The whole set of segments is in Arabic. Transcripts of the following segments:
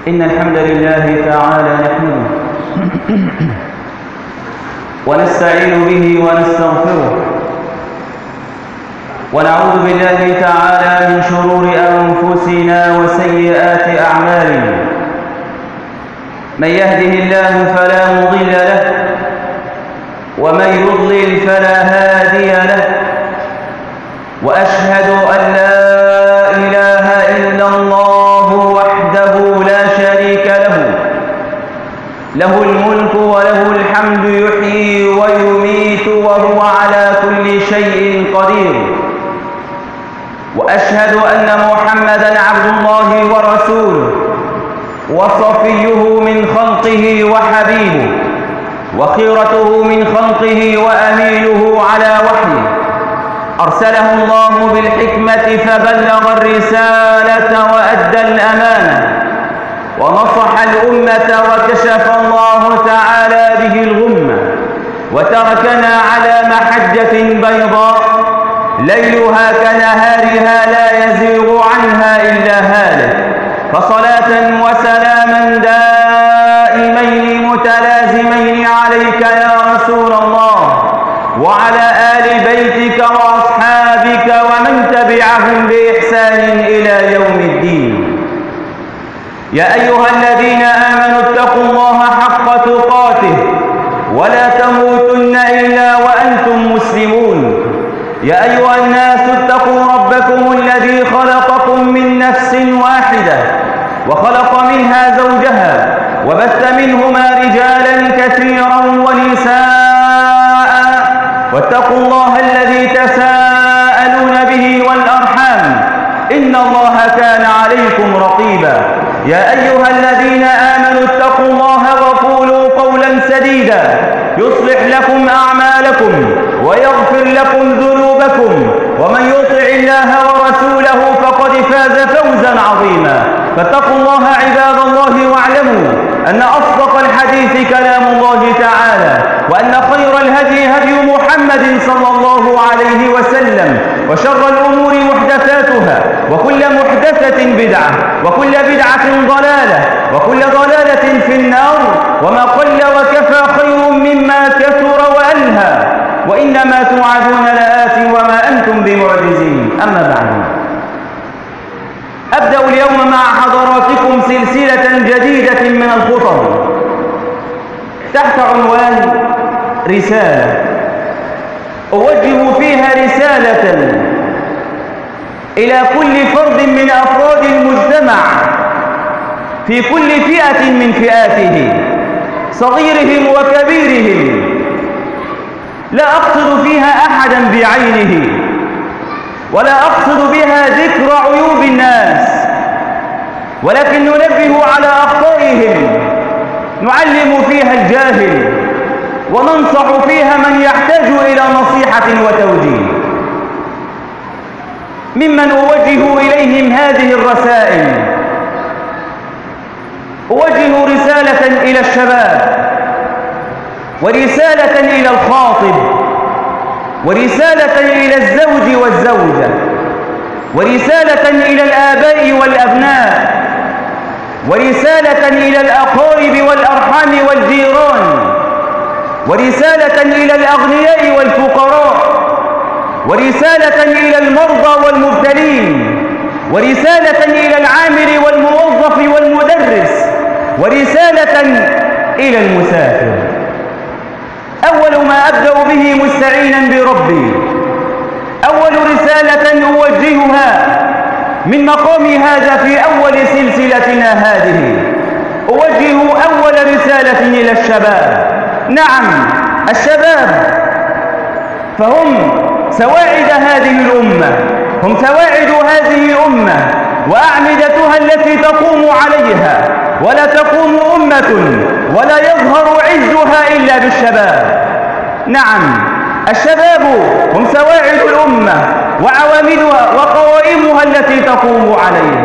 إن الحمد لله تعالى نحمده ونستعين به ونستغفره ونعوذ بالله تعالى من شرور أنفسنا وسيئات أعمالنا. من يهده الله فلا مضل له ومن يضلل فلا هادي له، وأشهد أن لا إله إلا الله وحده لا شريك له، له الملك وله الحمد يحيي ويميت وهو على كل شيء قدير. وأشهد أن محمدًا عبد الله ورسوله وصفيه من خلقه وحبيبه وخيرته من خلقه وأمينه على وحيه، أرسله الله بالحكمة فبلغ الرسالة وأدى الأمانة ونصح الأمة وكشف الله تعالى به الغمة، وتركنا على محجة بيضاء ليلها كنهارها لا يزيغ عنها إلا هالك. فصلاة وسلاما دائمين متلازمين عليك يا رسول الله وعلى آل بيتك وأصحابك ومن تبعهم بإحسان إلى يوم الدين. يا أيها الذين آمنوا اتقوا الله حق تقاته ولا تموتن إلا وأنتم مسلمون. يا أيها الناس اتقوا ربكم الذي خلقكم من نفس واحدة وخلق منها زوجها وبث منهما رجالا كثيرا ونساء، واتقوا الله الذي تساءلون به والأرحام إن الله كان عليكم رقيبا. يا أيها الذين آمنوا اتقوا الله وقولوا قولا سديدا يصلح لكم أعمالكم ويغفر لكم ذنوبكم، ومن يطع الله ورسوله فقد فاز فوزا عظيما. فاتقوا الله عباد الله واعلموا أن أصدق الحديث كلام الله تعالى، وأن خير الهدي هدي محمد صلى الله عليه وسلم، وشر الأمور محدثاتها وكل محدثة بدعة وكل بدعة ضلالة وكل ضلالة في النار. وما قل وكفى خير مما كثر وألهى، وإنما توعدون لآت وما أنتم بمعجزين. أما بعد، أبدأ اليوم مع حضراتكم سلسلة جديدة من الخطب تحت عنوان رسالة، أوجه فيها رسالة إلى كل فرد من أفراد المجتمع في كل فئة من فئاته، صغيرهم وكبيرهم. لا أقصد فيها أحدا بعينه، ولا أقصد بها ذكر عيوب الناس، ولكن ننبه على أخطائهم، نعلم فيها الجاهل، وننصح فيها من يحتاج إلى نصيحة وتوجيه. ممن أوجه إليهم هذه الرسائل، أوجه رسالة إلى الشباب، ورسالة إلى الخاطب، ورسالة إلى الزوج والزوجة، ورسالة إلى الآباء والأبناء، ورسالة إلى الأقارب والأرحام والجيران، ورسالة إلى الأغنياء والفقراء، ورسالة إلى المرضى والمبتلين، ورسالة إلى العامل والموظف والمدرس، ورسالة إلى المسافر. أول ما أبدأ به مستعينا بربي، أول رسالة أوجهها من مقام هذا في أول سلسلتنا هذه، أوجه أول رسالة إلى الشباب. نعم، الشباب فهم سواعد هذه الأمة، هم سواعد هذه الأمة وأعمدتها التي تقوم عليها، ولا تقوم أمة ولا يظهر عزها إلا بالشباب. نعم، الشباب هم سواعد الأمة وعواملها وقوائمها التي تقوم عليها.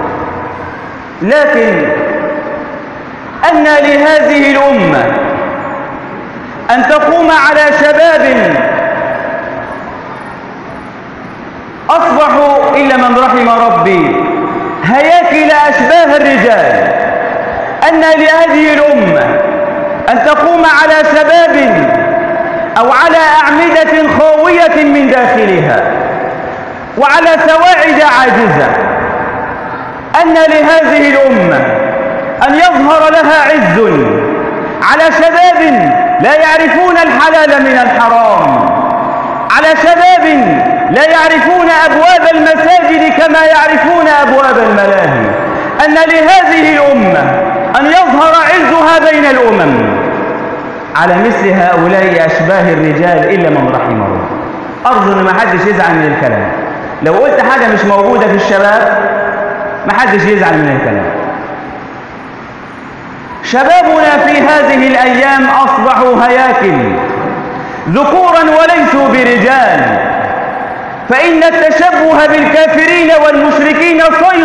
لكن أن لهذه الأمة أن تقوم على شباب أصبحوا إلا من رحم ربي هياكل أشباه الرجال، أن لهذه الأمة أن تقوم على شباب أو على أعمدة خاوية من داخلها وعلى سواعد عاجزة، أن لهذه الأمة أن يظهر لها عز على شباب لا يعرفون الحلال من الحرام، على شباب لا يعرفون أبواب المساجد كما يعرفون أبواب الملاهي، أن لهذه الأمة أن يظهر عزها بين الأمم على مثل هؤلاء أشباه الرجال إلا من رحم الله. أرجو أن ما حدش يزعل من الكلام. لو قلت حاجة مش موجودة في الشباب ما حدش يزعل من الكلام. شبابنا في هذه الأيام أصبحوا هياكل ذكورا وليسوا برجال، فإن التشبه بالكافرين والمشركين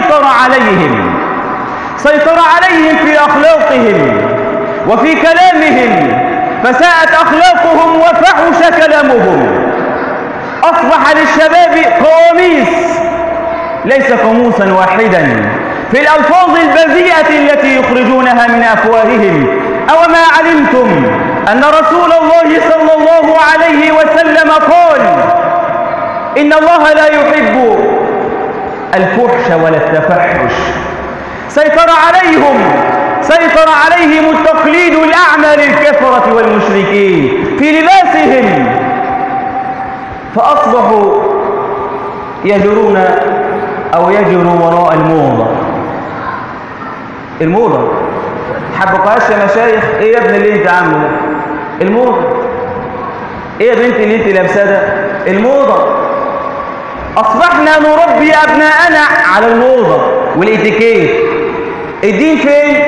سيطر عليهم في أخلاقهم وفي كلامهم، فساءت أخلاقهم وفحش كلامهم. أصبح للشباب قواميس ليس قاموسا واحدا في الألفاظ البذيئة التي يخرجونها من أفواههم. أو ما علمتم أن رسول الله صلى الله عليه وسلم قال إن الله لا يحب الفحش ولا التفحش. سيطر عليهم التقليد الأعمى للكفرة والمشركين في لباسهم، فأصبحوا يجرون أو يجروا وراء الموضة. حبقهاش يا مشايخ؟ ايه يا ابن اللي انت عامله ده؟ الموضة. ايه يا بنت اللي انت لابساه ده؟ الموضة. أصبحنا نربي أبناءنا على الموضة والإتيكيت. الدين فين؟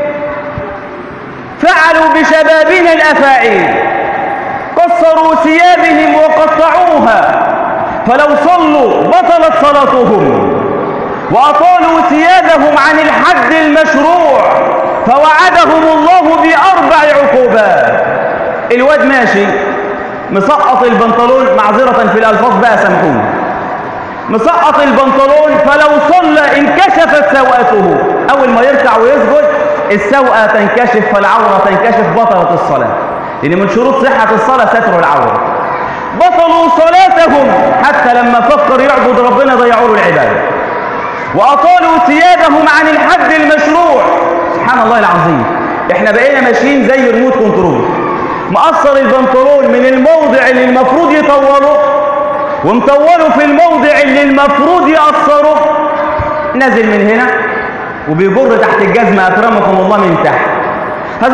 فعلوا بشبابنا الأفاعيل، قصروا ثيابهم وقطعوها، فلو صلوا بطلت صلاتهم، وأطالوا ثيابهم عن الحد المشروع فوعدهم الله ب4 عقوبات. الواد ماشي مسقط البنطلون، معذرة في الألفاظ بقى سامحوني، مسقط البنطلون، فلو صلى انكشفت سوءته. أول ما يركع ويسجد السوءة تنكشف، فالعورة تنكشف، بطلت الصلاة، لأن من شروط صحة الصلاة ستر العورة. بطلوا صلاتهم حتى لما فكر يعبد ربنا ضيعوا له العبادة، وأطالوا ثيابهم عن الحد المشروع. سبحان الله العظيم، احنا بقينا ماشيين زي ريموت كنترول، مقصر البنطلون من الموضع اللي المفروض يطوله ومطوله في الموضع اللي المفروض يقصره، نازل من هنا وبيجر تحت الجزمة أكرمكم الله من تحت. هذا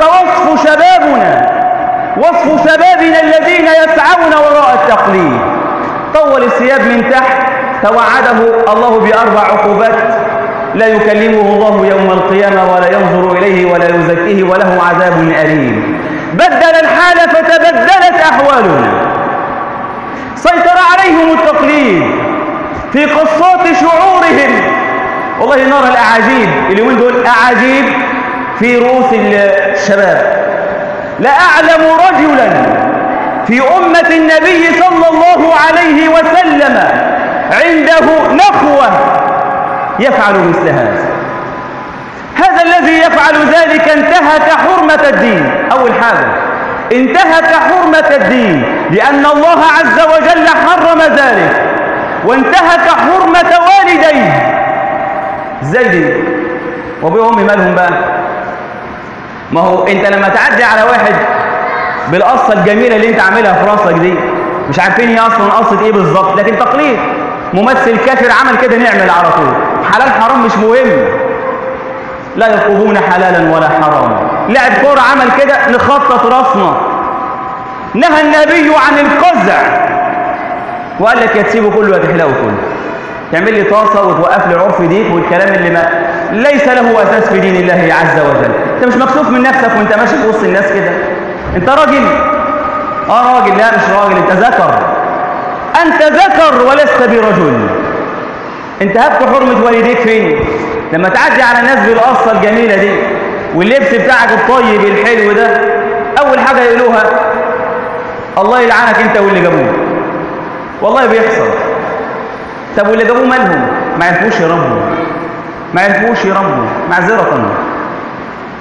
وصف شبابنا الذين يسعون وراء التقليد. طول الثياب من تحت، توعده الله ب4 عقوبات، لا يكلمه الله يوم القيامة ولا ينظر إليه ولا يزكيه وله عذاب أليم. بدل الحال فتبدلت أحوالنا. سيطر عليهم التقليد في قصات شعورهم. والله نرى الأعاجيب اليومين دول، أعاجيب في رؤوس الشباب. لا أعلم رجلا في أمة النبي صلى الله عليه وسلم عنده نخوة يفعل مثل هذا الذي يفعل ذلك انتهك حرمة الدين. أول حاجة انتهك حرمة الدين، لأن الله عز وجل حرم ذلك، وانتهك حرمة والديه. ازاي دي؟ وابوه وامي مالهم بقى؟ ما هو انت لما تعدي على واحد بالقصه الجميله اللي انت عاملها في راسك دي، مش عارفين هي اصلا قصه ايه بالظبط، لكن تقليد. ممثل كافر عمل كده نعمل على طول. حلال حرام مش مهم، لا يطلبون حلالا ولا حراما. لاعب كوره عمل كده نخطط راسنا. نهى النبي عن القزع وقال لك يا تسيبه كله يا تحلقه كله. تعمل لي طاسه وتوقف لي عرف ديك والكلام اللي ما ليس له اساس في دين الله عز وجل. انت مش مكسوف من نفسك وانت ماشي في وسط الناس كده؟ انت راجل؟ راجل. لا مش راجل، انت ذكر. انت ذكر ولست برجل. انتهكت حرمه والديك فين؟ لما تعدي على الناس بالقصه الجميله دي واللبس بتاعك الطيب الحلو ده، اول حاجه يقولوها الله يلعنك انت واللي جابوه. والله بيحصل. طب واللي جابوه مالهم؟ ما عرفوش يربوا، معذرة.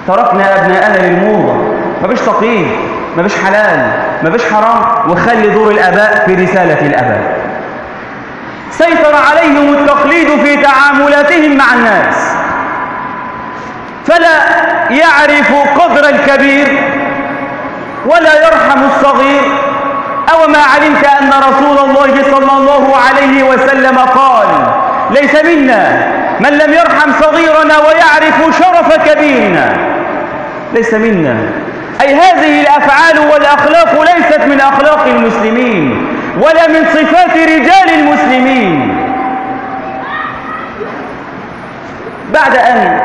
تركنا أبناءنا للموضة. مفيش تقييد، مفيش حلال، مفيش حرام، وخلي دور الآباء في رسالة الآباء. سيطر عليهم التقليد في تعاملاتهم مع الناس، فلا يعرف قدر الكبير ولا يرحم الصغير. أو ما علمت أن رسول الله صلى الله عليه وسلم قال: ليس منا من لم يرحم صغيرنا ويعرف شرف كبيرنا. ليس منا، أي هذه الأفعال والأخلاق ليست من أخلاق المسلمين ولا من صفات رجال المسلمين. بعد أن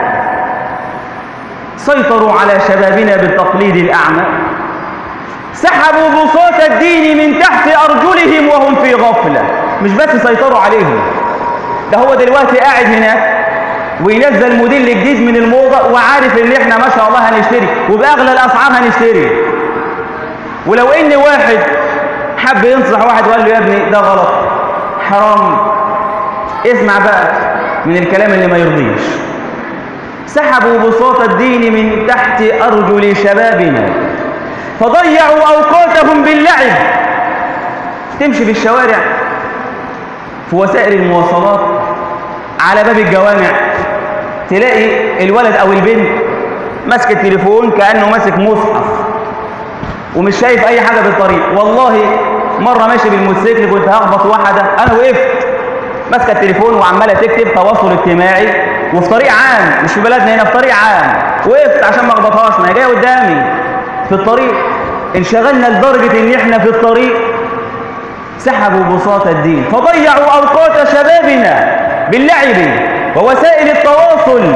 سيطروا على شبابنا بالتقليد الأعمى، سحبوا بساط الدين من تحت أرجلهم وهم في غفلة. مش بس سيطروا عليهم، ده هو دلوقتي قاعد هناك وينزل موديل جديد من الموضة وعارف ان احنا ما شاء الله هنشتري وبأغلى الأسعار هنشتري. ولو ان واحد حب ينصح واحد وقال له: يا ابني ده غلط، حرام، اسمع بقى من الكلام اللي ما يرضيش. سحبوا بساط الدين من تحت أرجل شبابنا فضيعوا أوقاتهم باللعب. تمشي في الشوارع، في وسائل المواصلات، على باب الجوامع، تلاقي الولد أو البنت ماسك التليفون كأنه ماسك مصحف ومش شايف أي حاجة في الطريق. والله مرة ماشي بالموتوسيكل كنت هخبط واحدة، أنا وقفت ماسكة التليفون وعمالة تكتب تواصل اجتماعي، وفي طريق عام، مش في بلدنا هنا، في طريق عام. وقفت عشان ما اخبطهاش، ما هي جاية قدامي في الطريق. انشغلنا لدرجة ان احنا في الطريق سحبوا بساط الدين فضيعوا اوقات شبابنا باللعب ووسائل التواصل.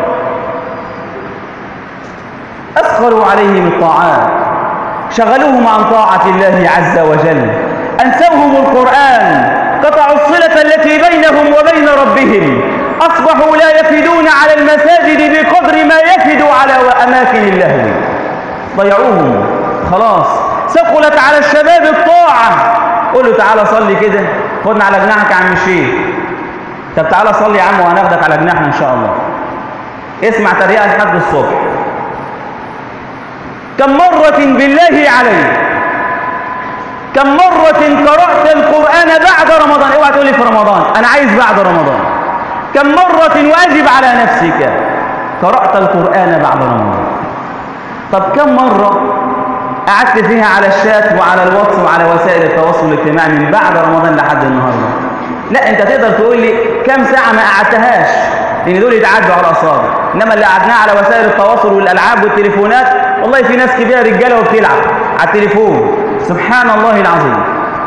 اسخروا عليهم الطاعات، شغلوهم عن طاعة الله عز وجل، انسوهم القرآن، قطعوا الصلة التي بينهم وبين ربهم، اصبحوا لا يفدون على المساجد بقدر ما يفدوا على اماكن اللهو. ضيعوهم خلاص. ثقلت على الشباب الطاعة. قول له: تعالى صلي كده، خدنا على جناحك يا عم الشيخ. طب تعالى صلي يا عم وهناخدك على جناحنا ان شاء الله. اسمع تريقة لحد الصبح. كم مرة بالله عليك، كم مرة قرأت القرآن بعد رمضان؟ اوعى تقول لي في رمضان، انا عايز بعد رمضان. كم مرة، واجب على نفسك، قرأت القرآن بعد رمضان؟ طب كم مرة قعدت فيها على الشات وعلى الواتس وعلى وسائل التواصل الاجتماعي من بعد رمضان لحد النهارده؟ لا، انت تقدر تقول لي كم ساعة ما قعدتهاش، لان دول يتعدوا على الاصابع. انما اللي قعدناه على وسائل التواصل والالعاب والتليفونات، والله في ناس كبيرة رجالة وبتلعب على التليفون، سبحان الله العظيم.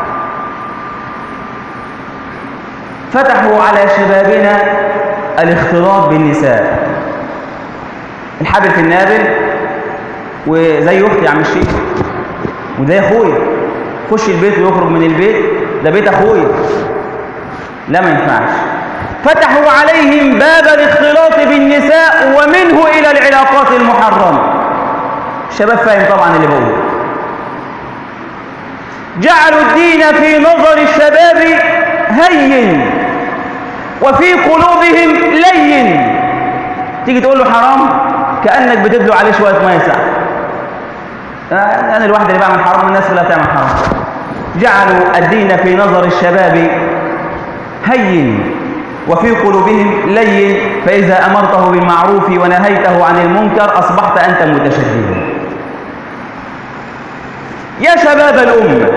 فتحوا على شبابنا الاختلاط بالنساء. الحبل في النابل، وزي اختي يا عم الشيخ، وده اخويا، خش البيت ويخرج من البيت، ده بيت اخويا، لا ما ينفعش. فتحوا عليهم باب الاختلاط بالنساء ومنه الى العلاقات المحرمه. الشباب فاهم طبعا اللي بقوله. جعلوا الدين في نظر الشباب هين وفي قلوبهم لين. تيجي تقول له حرام كأنك بتدلو عليه شوية مية ساقعة. أنا الواحد اللي بعمل حرام، الناس كلها بتعمل حرام. جعلوا الدين في نظر الشباب هين وفي قلوبهم لين، فإذا أمرته بالمعروف ونهيته عن المنكر أصبحت أنت متشددا. يا شباب الأمة،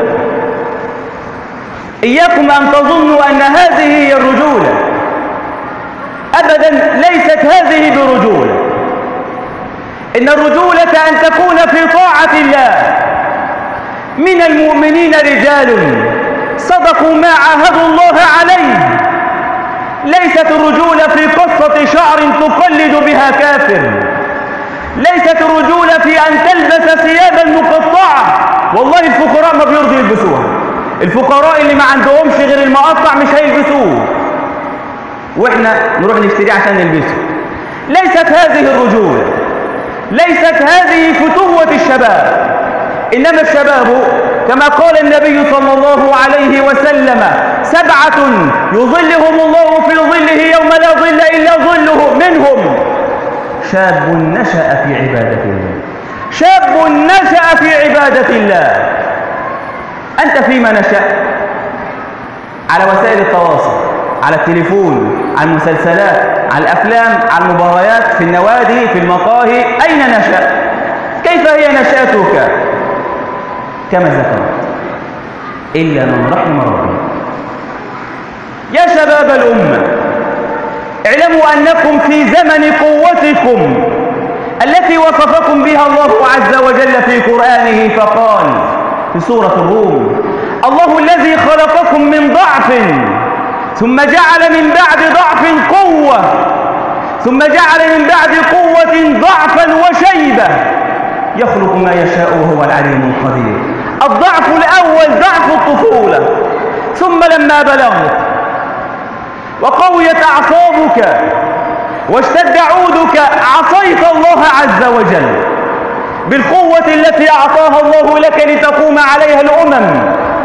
إياكم أن تظنوا أن هذه هي الرجولة. أبدا، ليست هذه برجولة. إن الرجولة أن تكون في طاعة الله. من المؤمنين رجال صدقوا ما عاهدوا الله عليه. ليست الرجولة في قصة شعر تقلد بها كافر. ليست الرجولة في أن تلبس ثيابا مقطعة. والله الفقراء ما بيرضوا يلبسوها. الفقراء اللي ما عندهمش غير المقطع مش هيلبسوه، واحنا نروح نشتريه عشان نلبسه. ليست هذه الرجولة، ليست هذه فتوة الشباب. إنما الشباب كما قال النبي صلى الله عليه وسلم: 7 يظلهم الله في ظله يوم لا ظل إلا ظله، منهم شاب نشأ في عبادة الله، شاب نشأ في عبادة الله. أنت فيما نشأت؟ على وسائل التواصل، على التليفون، على المسلسلات، على الأفلام، على المباريات، في النوادي، في المقاهي. أين نشأت؟ كيف هي نشأتك؟ كما ذكرت، إلا من رحم ربي. يا شباب الأمة، اعلموا أنكم في زمن قوتكم التي وصفكم بها الله عز وجل في قرآنه، فقال في سورة الروم: الله الذي خلقكم من ضعف ثم جعل من بعد ضعف قوة ثم جعل من بعد قوة ضعفا وشيبة يخلق ما يشاء وهو العليم القدير. الضعف الأول ضعف الطفولة، ثم لما بلغت وقويت أعصابك واشتد عودك عصيت الله عز وجل بالقوة التي أعطاها الله لك لتقوم عليها الأمم،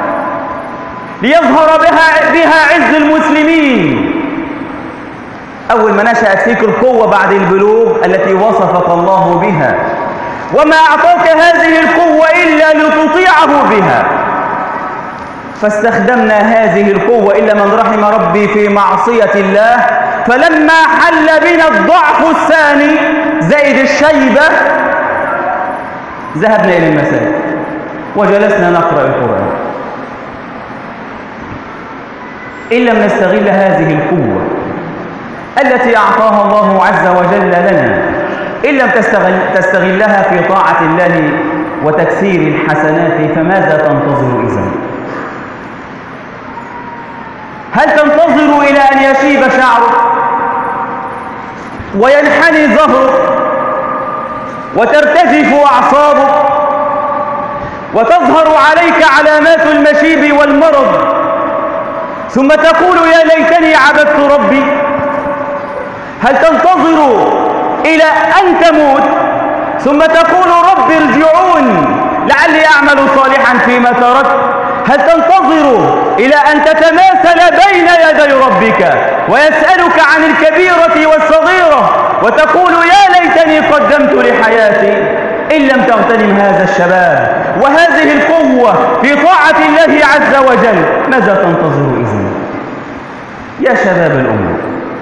ليظهر بها عز المسلمين. أول ما نشأت فيك القوة بعد البلوغ التي وصفك الله بها، وما أعطاك هذه القوة إلا لتطيعه بها، فاستخدمنا هذه القوة إلا من رحم ربي في معصية الله. فلما حل بنا الضعف الثاني زائد الشيبة ذهبنا إلى المساجد وجلسنا نقرأ القرآن. إن لم نستغل هذه القوة التي أعطاها الله عز وجل لنا، إن لم تستغلها في طاعة الله وتكثير الحسنات، فماذا تنتظر إذن؟ هل تنتظر إلى أن يشيب شعرك وينحني ظهرك وترتجف أعصابك وتظهر عليك علامات المشيب والمرض، ثم تقول يا ليتني عبدت ربي؟ هل تنتظر إلى أن تموت ثم تقول رب ارجعون لعلي أعمل صالحا فيما تركت؟ هل تنتظر إلى أن تتماثل بين يدي ربك ويسألك عن الكبيرة والصغيرة وتقول يا ليتني قدمت لحياتي؟ إن لم تغتنم هذا الشباب وهذه القوة في طاعة الله عز وجل، ماذا تنتظر إذن؟ يا شباب الأمة،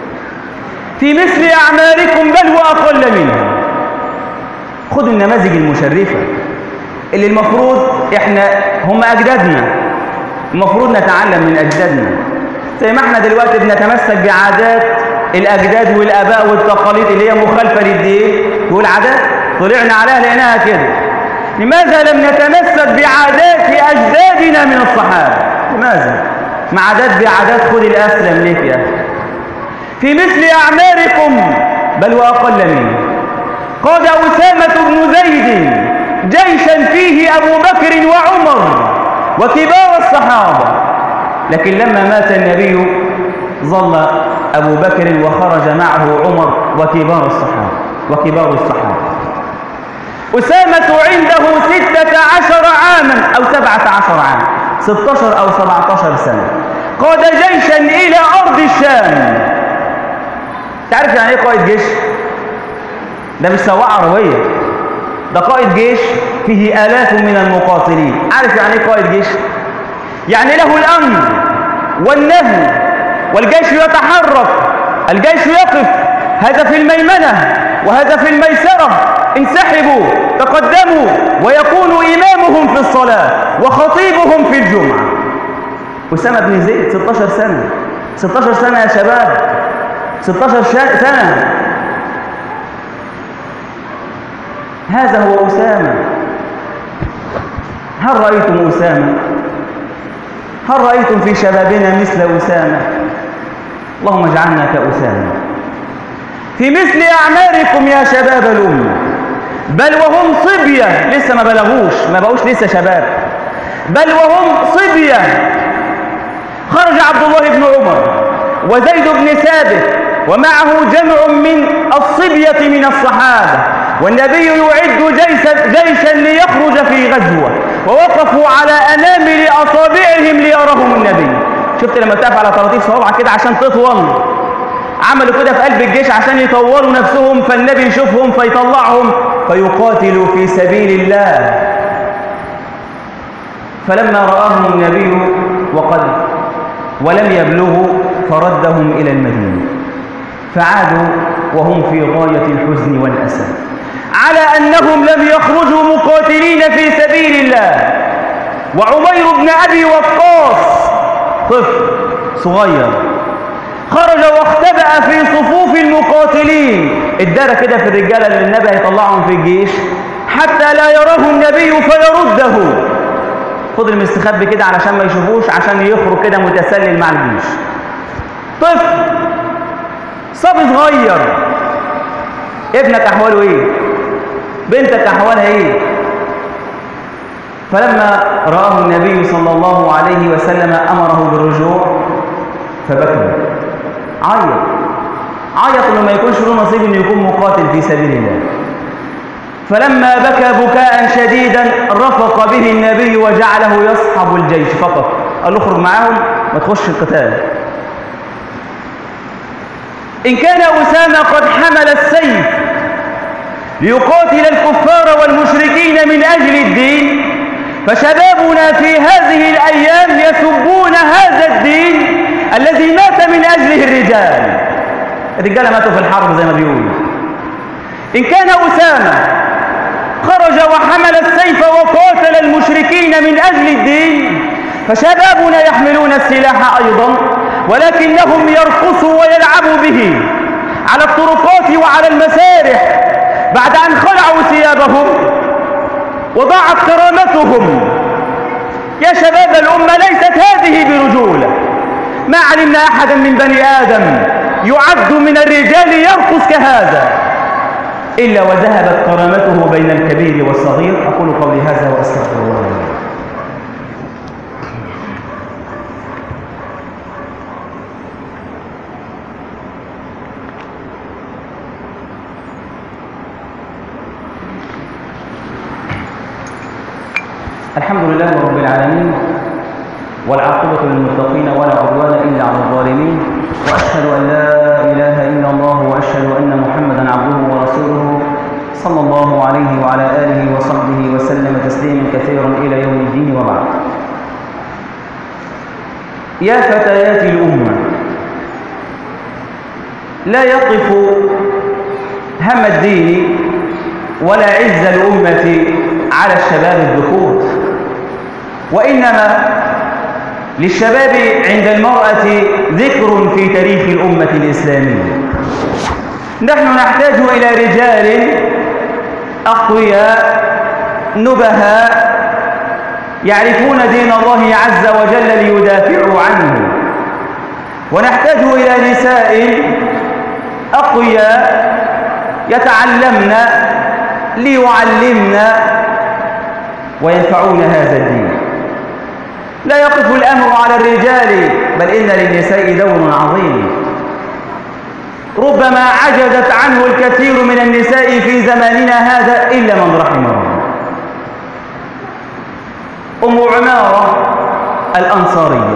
في مثل أعماركم بل وأقل منها. خذوا النماذج المشرفة اللي المفروض هم أجدادنا، المفروض نتعلم من أجدادنا، زي ما احنا دلوقتي بنتمسك بعادات الأجداد والآباء والتقاليد اللي هي مخالفة للدين والعادات، طلعنا عليها لقيناها كده. لماذا لم نتمسك بعادات أجدادنا من الصحابة؟ لماذا؟ مع بعادات خذ الأسلم ليك يا أخي. في مثل أعماركم بل وأقل منه قاد أسامة بن زيد جيشا فيه أبو بكر وعمر وكبار الصحابة، لكن لما مات النبي ظل أبو بكر وخرج معه عمر وكبار الصحابة. أسامة عنده 16 عاما أو 17 عاما، 16 أو 17 سنة، قاد جيشا إلى أرض الشام. تعرف يعني إيه قائد جيش؟ ده مش سواق عربية، ده قائد جيش فيه آلاف من المقاتلين. عارف يعني إيه قائد جيش؟ يعني له الأمر والنهي، والجيش يتحرك، الجيش يقف، هذا في الميمنة وهذا في الميسرة، انسحبوا تقدموا، ويكون إمامهم في الصلاة وخطيبهم في الجمعة. أسامة بن زيد 16 سنة، 16 سنة يا شباب، 16 سنة. هذا هو أسامة. هل رأيتم أسامة؟ هل رأيتم في شبابنا مثل أسامة؟ اللهم اجعلنا كأسامة. في مثل أعماركم يا شباب الأمة بل وهم صبية، لسه ما بقوش لسه شباب، بل وهم صبية، خرج عبد الله بن عمر وزيد بن ثابت ومعه جمع من الصبية من الصحابة، والنبي يعد جيشا ليخرج في غزوة، ووقفوا على أنامل أصابعهم ليرهم النبي. شفت لما تقف على طراطيف صوابعك كده عشان تطول، عملوا كده في قلب الجيش عشان يطوروا نفسهم، فالنبي يشوفهم فيطلعهم فيقاتلوا في سبيل الله. فلما رآهم النبي ولم يبلغوا فردهم إلى المدينة، فعادوا وهم في غاية الحزن والأسى على أنهم لم يخرجوا مقاتلين في سبيل الله. وعمير بن أبي وقاص طفل صغير خرج واختبأ في صفوف المقاتلين، ادارى كده في الرجالة اللي النبي هيطلعهم في الجيش حتى لا يراه النبي فيرده. فضل مستخبي كده علشان ما يشوفوش، عشان يخرج كده متسلل مع الجيش. طفل صبي صغير. ابنك أحواله إيه؟ بنتك أحوالها إيه؟ فلما رآه النبي صلى الله عليه وسلم أمره بالرجوع فبكى، عيط إنه ما يكونش له نصيب إنه يكون مقاتل في سبيل الله. فلما بكى بكاء شديدا رفق به النبي وجعله يصحب الجيش فقط، قال له اخرج معاهم ما تخش القتال. إن كان أسامة قد حمل السيف ليقاتل الكفار والمشركين من أجل الدين، فشبابنا في هذه الأيام يسبون هذا الدين الذي مات من أجله الرجال. الرجال ماتوا في الحرب زي ما بيقولوا. إن كان أسامة خرج وحمل السيف وقاتل المشركين من أجل الدين، فشبابنا يحملون السلاح أيضا، ولكنهم يرقصوا ويلعبوا به على الطرقات وعلى المسارح بعد أن خلعوا ثيابهم وضاعت كرامتهم. يا شباب الأمة، ليست هذه برجولة. ما علمنا أحدا من بني آدم يعد من الرجال يرقص كهذا إلا وذهبت كرامته بين الكبير والصغير. أقول قولي هذا وأستغفر الله لي. الحمد لله رب العالمين، والعاقبة للمتقين ولا عدوان إلا على الظالمين، وأشهد أن لا إله إلا الله وأشهد أن محمدا عبده ورسوله صلى الله عليه وعلى آله وصحبه وسلم تسليما كثيرا إلى يوم الدين. وبعد، يا فتيات الأمة، لا يقف هم الدين ولا عز الأمة على الشباب الذكور، وإنما للشباب عند المرأة ذكر في تاريخ الأمة الإسلامية. نحن نحتاج إلى رجال أقوياء نبهاء يعرفون دين الله عز وجل ليدافعوا عنه، ونحتاج إلى نساء أقوياء يتعلمن ليعلمن وينفعون هذا الدين. لا يقف الأمر على الرجال، بل إن للنساء دور عظيم ربما عجزت عنه الكثير من النساء في زماننا هذا إلا من رحم الله. أم عمارة الأنصارية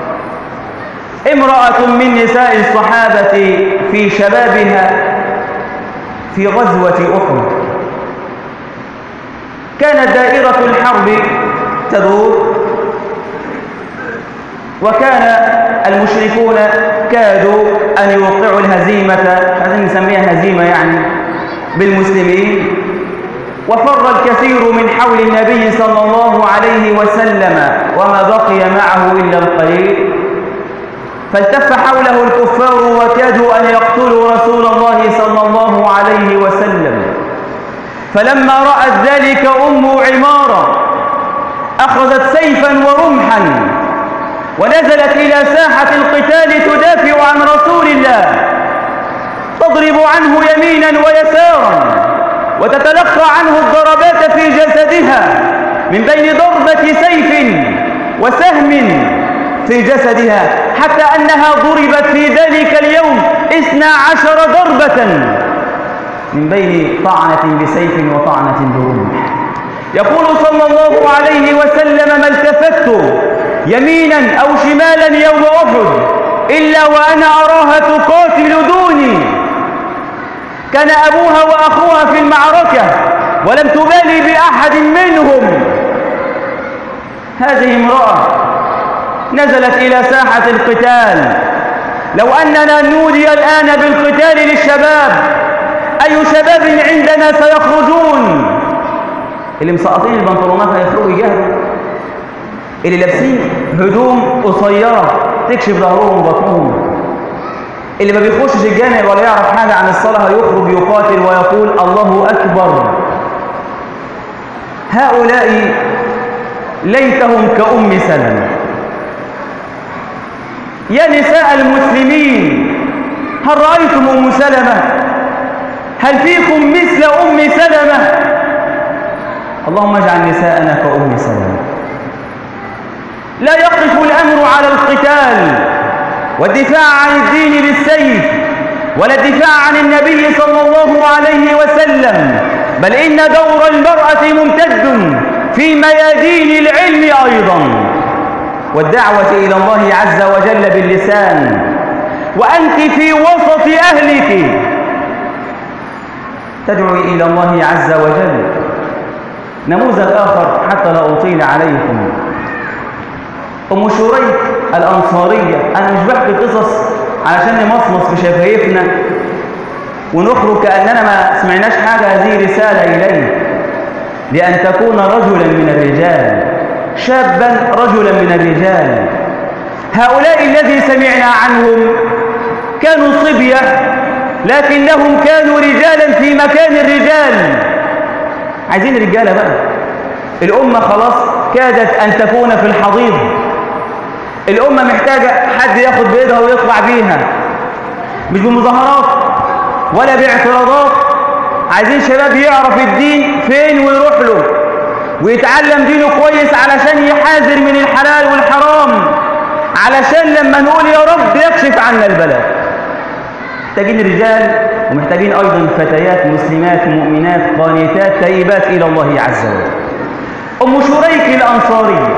امرأة من نساء الصحابة في شبابها في غزوة أحد. كانت دائرة الحرب تدور، وكان المشركون كادوا أن يوقعوا الهزيمة، عايزين نسميها هزيمة يعني، بالمسلمين. وفر الكثير من حول النبي صلى الله عليه وسلم وما بقي معه إلا القليل، فالتف حوله الكفار وكادوا أن يقتلوا رسول الله صلى الله عليه وسلم. فلما رأت ذلك أم عمارة أخذت سيفا ورمحا ونزلت إلى ساحة القتال تدافع عن رسول الله، تضرب عنه يمينا ويسارا وتتلقى عنه الضربات في جسدها من بين ضربة سيف وسهم في جسدها، حتى أنها ضربت في ذلك اليوم 12 ضربة من بين طعنة بسيف وطعنة برمح. يقول صلى الله عليه وسلم: ما التفت يمينا أو شمالا يوم أحد إلا وأنا أراها تقاتل دوني. كان أبوها وأخوها في المعركة ولم تبالي بأحد منهم. هذه امرأة نزلت إلى ساحة القتال. لو أننا نودي الآن بالقتال للشباب، أي شباب عندنا سيخرجون؟ اللي مسقطين البنطلونات هيخرجوا يجاهدوا، اللي لابسين هدوم قصيرة تكشف ظهرهم وبطنهم، اللي ما بيخشش الجامع ولا يعرف حاجة عن الصلاة هيخرج يقاتل ويقول الله أكبر. هؤلاء ليتهم كأم سلمة. يا نساء المسلمين، هل رأيتم أم سلمة؟ هل فيكم مثل أم سلمة؟ اللهم اجعل نساءنا كأم سلمة. لا يقف الأمر على القتال والدفاع عن الدين بالسيف ولا الدفاع عن النبي صلى الله عليه وسلم، بل إن دور المرأة ممتد في ميادين العلم أيضا، والدعوة إلى الله عز وجل باللسان، وأنت في وسط أهلك تدعو إلى الله عز وجل. نموذج آخر حتى لا أطيل عليكم، أم شريك الأنصارية. أنا مش بحكي قصص علشان نمصمص بشفايفنا ونخرج كأننا ما سمعناش حاجة. هذه رسالة إليه لأن تكون رجلا من الرجال، شابا رجلا من الرجال. هؤلاء الذي سمعنا عنهم كانوا صبية، لكنهم كانوا رجالا في مكان الرجال. عايزين رجالة بقى. الأمة خلاص كادت أن تكون في الحضيض. الأمة محتاجة حد ياخد بيدها ويطلع بيها، مش بمظاهرات ولا باعتراضات. عايزين شباب يعرف الدين فين ويروح له ويتعلم دينه كويس علشان يحاذر من الحلال والحرام، علشان لما نقول يا رب يكشف عنا البلاء. محتاجين رجال ومحتاجين أيضا فتيات مسلمات مؤمنات قانتات تائبات إلى الله عز وجل. أم شريك الأنصارية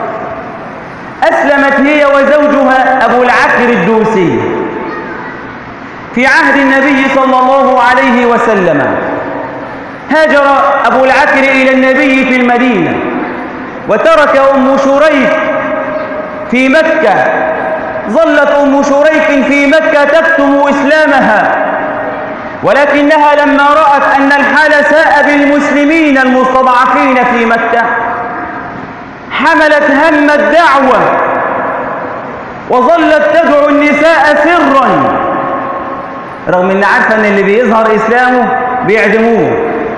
أسلمت هي وزوجها أبو العكر الدوسي في عهد النبي صلى الله عليه وسلم. هاجر أبو العكر إلى النبي في المدينة، وترك أم شريك في مكة. ظلت أم شريك في مكة تكتم إسلامها، ولكنها لما رأت أن الحال ساء بالمسلمين المستضعفين في مكة حملت هم الدعوة وظلت تدعو النساء سرا، رغم أن عارفة أن اللي بيظهر إسلامه بيعدموه،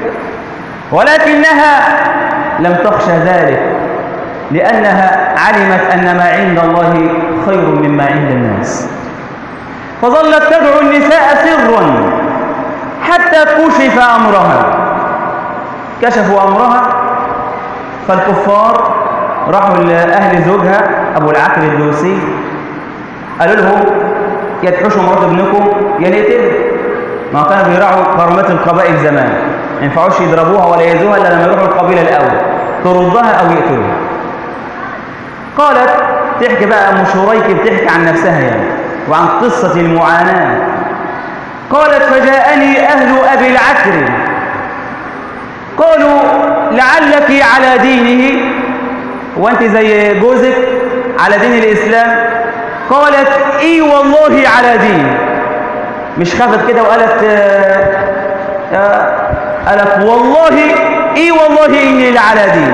ولكنها لم تخشى ذلك لأنها علمت أن ما عند الله خير مما عند الناس. فظلت تدعو النساء سرا حتى كشف أمرها. كشفوا أمرها فالكفار راحوا لأهل زوجها أبو العكر الدوسي، قالوا لهم يا تحوشوا مرات ابنكم يا نقتل. ما كانوا بيراعوا كرامات القبائل زمان، ما ينفعوش يضربوها ولا يأذوها إلا لما يروحوا القبيلة الأول تردها أو يقتلوها. قالت تحكي بقى أم شريك بتحكي عن نفسها يعني وعن قصة المعاناة. قالت فجاءني أهل أبي العكر قالوا لعلك على دينه وأنت زي جوزك على دين الإسلام. قالت إي والله على دين. مش خافت كده وقالت قالت والله إي والله إني لعلى دين.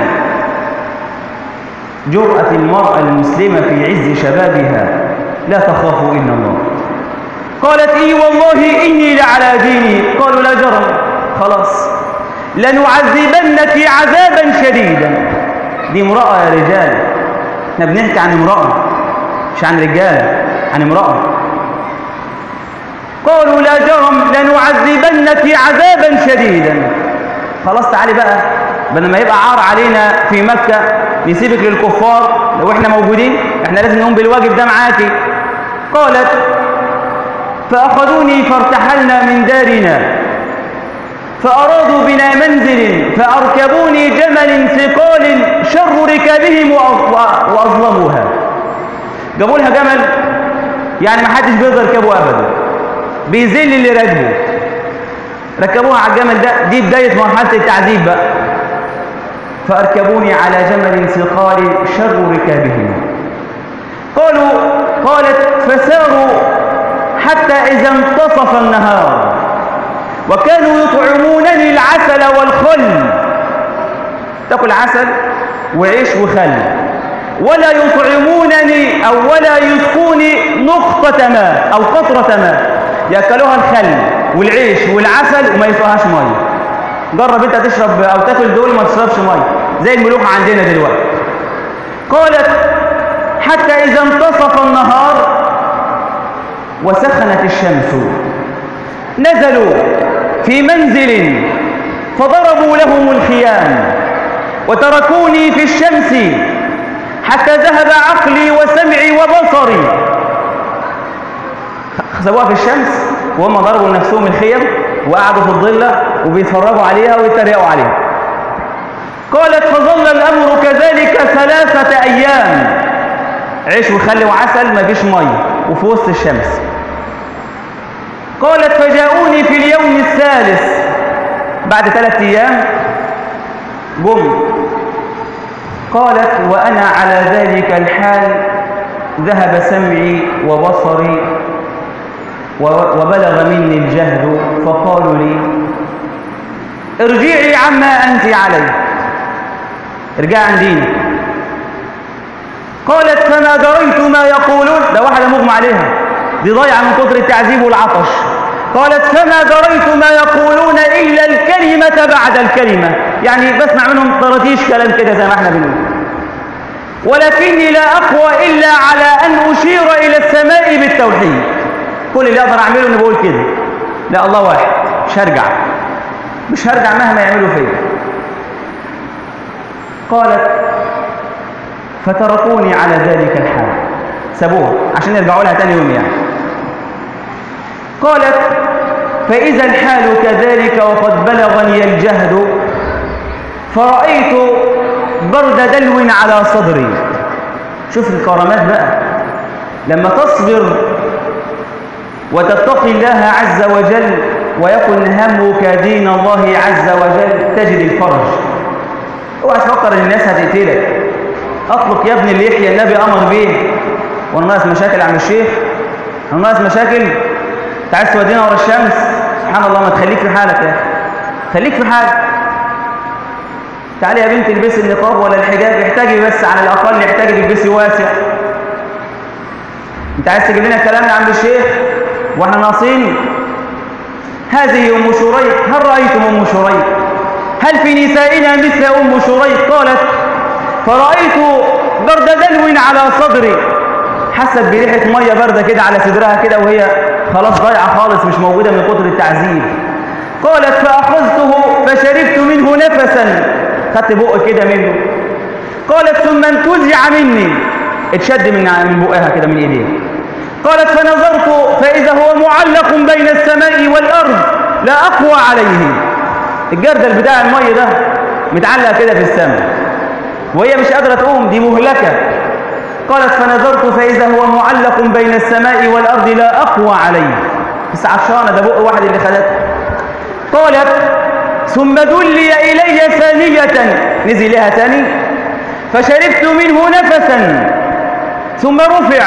جرأة المرأة المسلمة في عز شبابها لا تخاف إلا الله. قالت إي والله إني لعلى ديني. قالوا لا جرم، خلاص لنعذبنك عذابا شديدا. دي امرأة يا رجال، احنا بنحكي عن امرأة مش عن رجال، عن امرأة. قالوا لا جرم لنعذبنك عذابا شديدا. خلاص تعالي بقى، بدل ما يبقى عار علينا في مكة نسيبك للكفار، لو احنا موجودين احنا لازم نقوم بالواجب ده معاكي. قالت فأخذوني فارتحلنا من دارنا فأرادوا بنا منزل فأركبوني جمل ثقال شر ركابهم وأظلموها. جابوا لها جمل يعني ما حدش بيقدر يركبه أبدا، بيذل اللي راكبه. ركبوها على الجمل ده، دي بداية مرحلة التعذيب بقى. فأركبوني على جمل ثقال شر ركابهم. قالت فساروا حتى إذا انتصف النهار وكانوا يطعمونني العسل والخل، تاكل عسل وعيش وخل، ولا يطعمونني أو ولا يسقوني نقطة ماء أو قطرة ماء، يأكلوها الخل والعيش والعسل وما يسقوهاش مية. جرب انت تشرب أو تاكل دول ما تشربش مية زي الملوحة عندنا دلوقتي. قالت حتى إذا انتصف النهار وسخنت الشمس نزلوا في منزل فضربوا لهم الخيام وتركوني في الشمس حتى ذهب عقلي وسمعي وبصري. سابوها في الشمس وهم ضربوا لنفسهم الخيم وقعدوا في الظلة وبيتفرجوا عليها ويتريقوا عليها. قالت فظل الأمر كذلك 3 أيام، عيش وخل وعسل ما فيش مية وفي وسط الشمس. قالت فجاءوني في اليوم الثالث، بعد 3 أيام جم. قالت وأنا على ذلك الحال ذهب سمعي وبصري وبلغ مني الجهد، فقالوا لي ارجعي عما أنت عليه، ارجعي عن دينك. قالت فما دريت ما يقولون، ده واحدة مغمى عليها دي ضايعة من كتر التعذيب والعطش. قالت فما دريت ما يقولون إلا الكلمة بعد الكلمة، يعني بسمع منهم طرطيش كلام كده زي ما احنا بنقول، ولكني لا أقوى إلا على أن أشير إلى السماء بالتوحيد. كل اللي أقدر أعمله إني بقول كده، لا الله واحد، مش هرجع مهما يعملوا فيا. قالت فتركوني على ذلك الحال، سابوها عشان يرجعوا لها تاني يوم يعني. قالت فإذا الحال كذلك وقد بلغني الجهد فرأيت برد دلو على صدري. شوف الكرامات بقى، لما تصبر وتتقي الله عز وجل ويكن همك دين الله عز وجل تجد الفرج. اوعى تفكر ان الناس هتقتلك. اطلق يا ابني اللي يحيى النبي امر بيه. وانا ناقص مشاكل عم الشيخ، انا ناقص مشاكل، انت عايز تودينا ورا الشمس؟ سبحان الله، ما تخليك في حالك يا اخي، خليك في حالك. تعالي يا بنت البسي النقاب ولا الحجاب، احتاجي بس على الاقل احتاجي تلبسي واسع. انت عايز تجيب لنا كلام يا عم الشيخ واحنا ناقصين؟ هذه ام شريك، هل رايتم ام شريك؟ هل في نسائنا مثل ام شريك؟ قالت فرأيت برد دلو على صدري، حست بريحة مية باردة كده على صدرها كده وهي خلاص ضايعة خالص مش موجودة من كتر التعذيب. قالت فأخذته فشربت منه نفسا، خدت بق كده منه. قالت ثم انتزع مني، اتشد من بقها كده من ايديها. قالت فنظرت فإذا هو معلق بين السماء والأرض لا أقوى عليه، الجردل بتاع المية ده متعلق كده في السماء وهي مش قادرة تقوم، دي مهلكة. قالت فنظرت فإذا هو معلق بين السماء والأرض لا أقوى عليه، بس عطشانة، ده بق واحد اللي خدته. قالت ثم دلي إلي ثانية، نزل لها ثاني فشربت منه نفسا ثم رفع.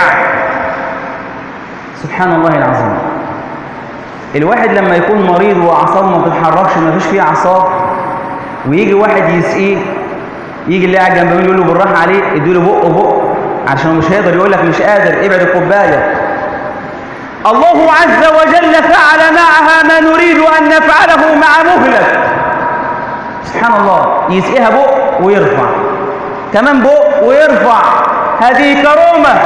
سبحان الله العظيم. الواحد لما يكون مريض وأعصابه ما بتتحركش، ما فيش فيه أعصاب، ويجي واحد يسقيه، يجي اللي قاعد جنبه يقول له بالراحه عليه، يديله بق عشان مش هيقدر، يقول لك مش قادر، ابعد الكوبايه. الله عز وجل فعل معها ما نريد ان نفعله مع مهلك. سبحان الله، يسقيها بق ويرفع، كمان بق ويرفع، هذه كرامه.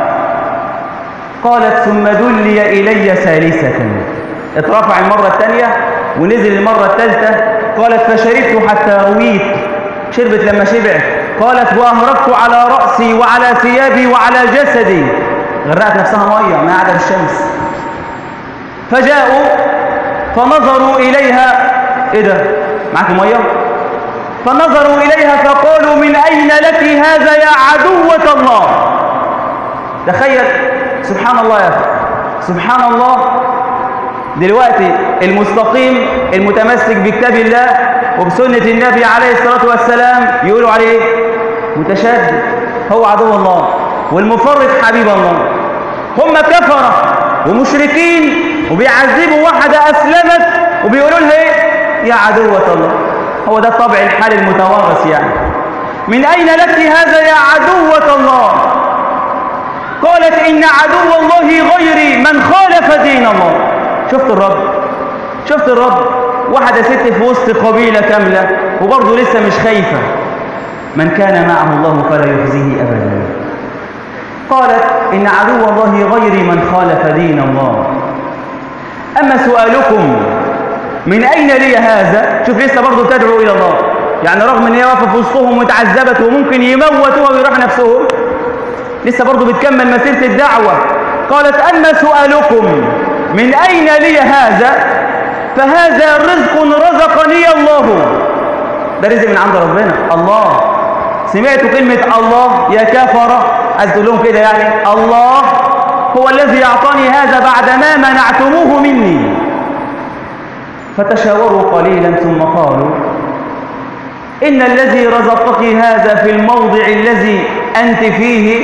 قالت ثم دلي الي ثالثه، اترفع المره الثانيه ونزل المره الثالثه. قالت فشربت حتى رويت، شربت لما شبعت. قالت وأهرقت على رأسي وعلى ثيابي وعلى جسدي، غرقت نفسها مية ما قاعدة بالشمس. فجاءوا فنظروا إليها، إيه ده؟ معك مية؟ فنظروا إليها فقالوا من أين لك هذا يا عدوة الله؟ تخيل سبحان الله يا أخي، سبحان الله. دلوقتي المستقيم المتمسك بكتاب الله وبسنة النبي عليه الصلاة والسلام يقولوا عليه متشدد، هو عدو الله، والمفرط حبيب الله. هم كفرة ومشركين وبيعذبوا واحدة أسلمت وبيقولوا لها إيه؟ يا عدوة الله. هو ده الطبع الحالي المتوارث يعني. من أين لك هذا يا عدوة الله؟ قالت إن عدو الله غيري من خالف دين الله. شفت الرب؟ شفت الرب؟ واحدة ست في وسط قبيلة كاملة وبرضه لسه مش خايفة. من كان معه الله فلا يخزيه أبدا. قالت إن عدو الله غيري من خالف دين الله. أما سؤالكم من أين لي هذا؟ شوف لسه برضه تدعو إلى الله، يعني رغم أن هي واقفة في وسطهم وتعذبت وممكن يموتوها ويروح نفسهم، لسه برضه بتكمل مسيرة الدعوة. قالت أما سؤالكم من أين لي هذا؟ فهذا رزق رزقني الله. ده رزق من عند ربنا الله. سمعتوا كلمة الله يا كفرة؟ عايز تقول لهم كده يعني الله هو الذي أعطاني هذا بعدما منعتموه مني. فتشاوروا قليلا ثم قالوا إن الذي رزقك هذا في الموضع الذي أنت فيه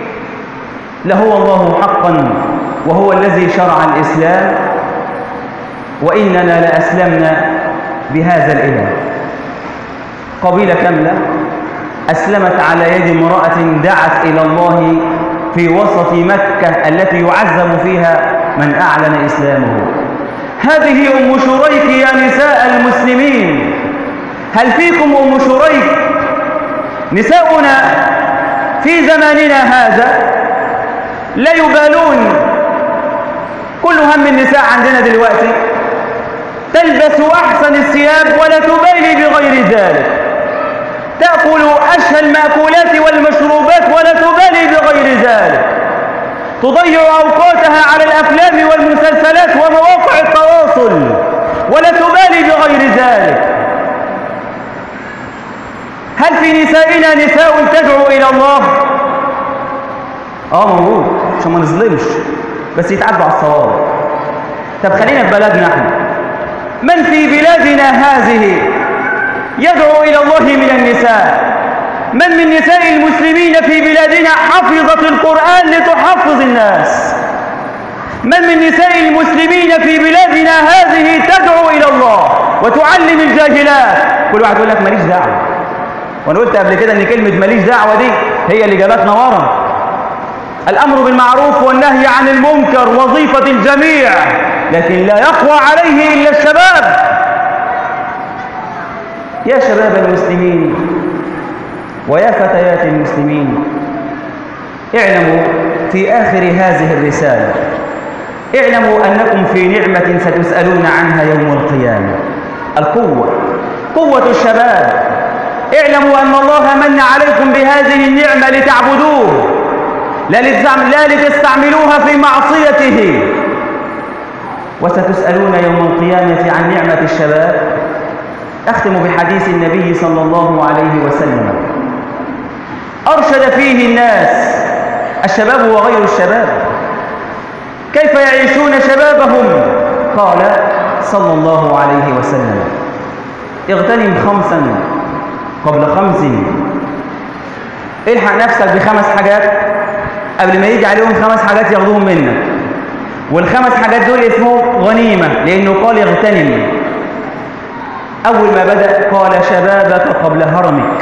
لهو الله حقا، وهو الذي شرع الإسلام، وإننا لأسلمنا بهذا الإله. قبيلة كاملة أسلمت على يد امرأة دعت إلى الله في وسط مكة التي يعذب فيها من أعلن إسلامه. هذه أم شريك يا نساء المسلمين. هل فيكم أم شريك؟ نساؤنا في زماننا هذا لا يبالون. كل هم النساء عندنا دلوقتي تلبس أحسن الثياب ولا تبالي بغير ذلك، تأكل أشهى المأكولات والمشروبات ولا تبالي بغير ذلك، تضيع أوقاتها على الأفلام والمسلسلات ومواقع التواصل ولا تبالي بغير ذلك. هل في نسائنا نساء تدعو إلى الله؟ موجود عشان ما نظلمش، بس يتعدوا على الصواب. طب خلينا في بلدنا احنا، من في بلادنا هذه يدعو إلى الله من النساء؟ من نساء المسلمين في بلادنا حفظت القرآن لتحفظ الناس؟ من نساء المسلمين في بلادنا هذه تدعو إلى الله وتعلم الجاهلات؟ كل واحد يقول لك ماليش دعوة. وانا قلت قبل كده ان كلمة ماليش دعوة دي هي اللي جابتنا ورا. الأمر بالمعروف والنهي عن المنكر وظيفة الجميع، لكن لا يقوى عليه إلا الشباب. يا شباب المسلمين ويا فتيات المسلمين، اعلموا في آخر هذه الرسالة، اعلموا أنكم في نعمة ستسألون عنها يوم القيامة. القوة، قوة الشباب. اعلموا أن الله من عليكم بهذه النعمة لتعبدوه، لا لتستعملوها في معصيته. وستسألون يوم القيامة عن نعمة الشباب. أختم بحديث النبي صلى الله عليه وسلم أرشد فيه الناس، الشباب وغير الشباب، كيف يعيشون شبابهم؟ قال صلى الله عليه وسلم اغتنم 5 قبل 5. الحق نفسك ب5 حاجات قبل ما يجي عليهم 5 حاجات ياخدوهم منك. وال5 حاجات دول اسمهم غنيمة، لأنه قال اغتنم. أول ما بدأ قال شبابك قبل هرمك،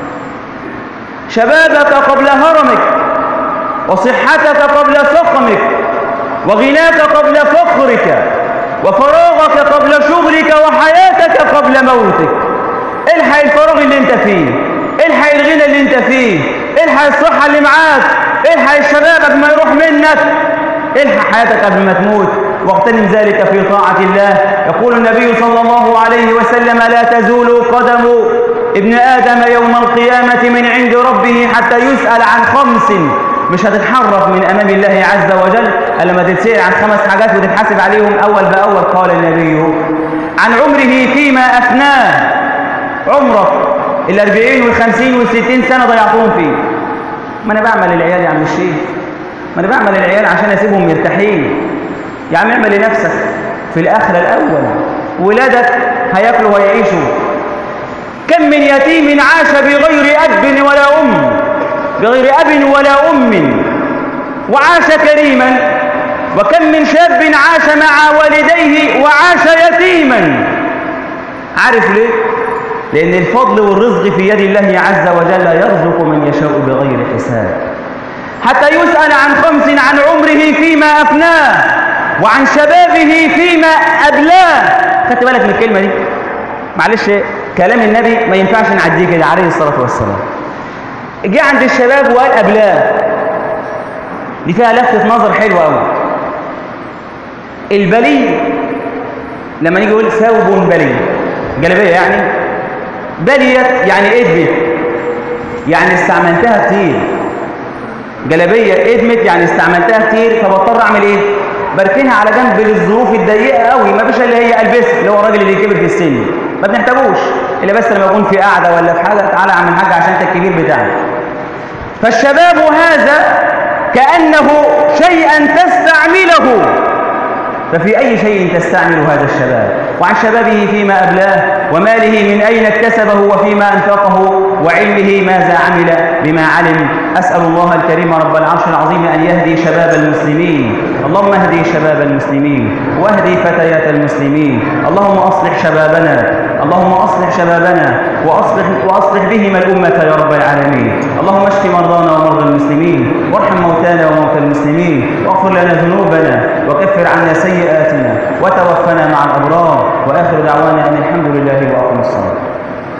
شبابك قبل هرمك، وصحتك قبل سقمك، وغناك قبل فقرك، وفراغك قبل شغلك، وحياتك قبل موتك. الحق الفراغ اللي انت فيه، الحق الغنى اللي انت فيه، الحق الصحة اللي معاك، الحق الشباب قبل ما يروح منك، الحق حياتك قبل ما تموت، واغتنم ذلك في طاعة الله. يقول النبي صلى الله عليه وسلم لا تزول قدم ابن آدم يوم القيامة من عند ربه حتى يسأل عن 5. مش هتتحرك من أمام الله عز وجل إلا لما تتسأل عن 5 حاجات وتتحاسب عليهم أول بأول. قال النبي عن عمره فيما أفناه، عمرك 40 و50 و60 سنة ضيعتهم فيه. ما أنا بعمل العيال يا عم الشيخ، ما أنا بعمل العيال عشان أسيبهم مرتاحين. يا عم اعمل لنفسك في الآخرة الأول، ولادك هياكلوا ويعيشوا. كم من يتيم عاش بغير أب ولا أم، بغير أب ولا أم وعاش كريما، وكم من شاب عاش مع والديه وعاش يتيما. عارف ليه؟ لأن الفضل والرزق في يد الله عز وجل، يرزق من يشاء بغير حساب. حتى يسأل عن 5 عن عمره فيما أفناه، وعن شبابه فيما أبلاه. خدت بالك من الكلمة دي؟ معلش كلام النبي ما ينفعش نعديه كده عليه الصلاة والسلام. جه عند الشباب وقال أبلاه، دي فيها لفتة نظر حلوة أوي. البلي لما نيجي نقول ثوب بلي، جلابية يعني، بليت يعني ادمت، يعني استعملتها كتير. جلابية ادمت يعني استعملتها كتير، فبضطر اعمل ايه؟ بركنها على جنب للظروف الضيقة قوي، ما فيش اللي هي البسها، اللي هو الراجل اللي كبر في السن ما بنحتاجوش، الا بس لما يكون في قعدة ولا في حاجة، تعالى اعمل حاجة عشان انت الكبير بتاعك. فالشباب هذا كأنه شيئا تستعمله، ففي أي شيء تستعمل هذا الشباب؟ وعن شبابه فيما أبلاه، وماله من أين اكتسبه وفيما أنفقه، وعلمه ماذا عمل بما علم. أسأل الله الكريم رب العرش العظيم أن يهدي شباب المسلمين. اللهم اهدي شباب المسلمين، واهدي فتيات المسلمين. اللهم أصلح شبابنا، اللهم أصلح شبابنا، وأصلح بهم الأمة يا رب العالمين. اللهم اشف مرضانا ومرضى المسلمين، وارحم موتانا وموتى المسلمين، واغفر لنا ذنوبنا، وكفر عنا سيئاتنا، وتوفنا مع الأبرار. وآخر دعوانا أن الحمد لله وأقم الصلاة.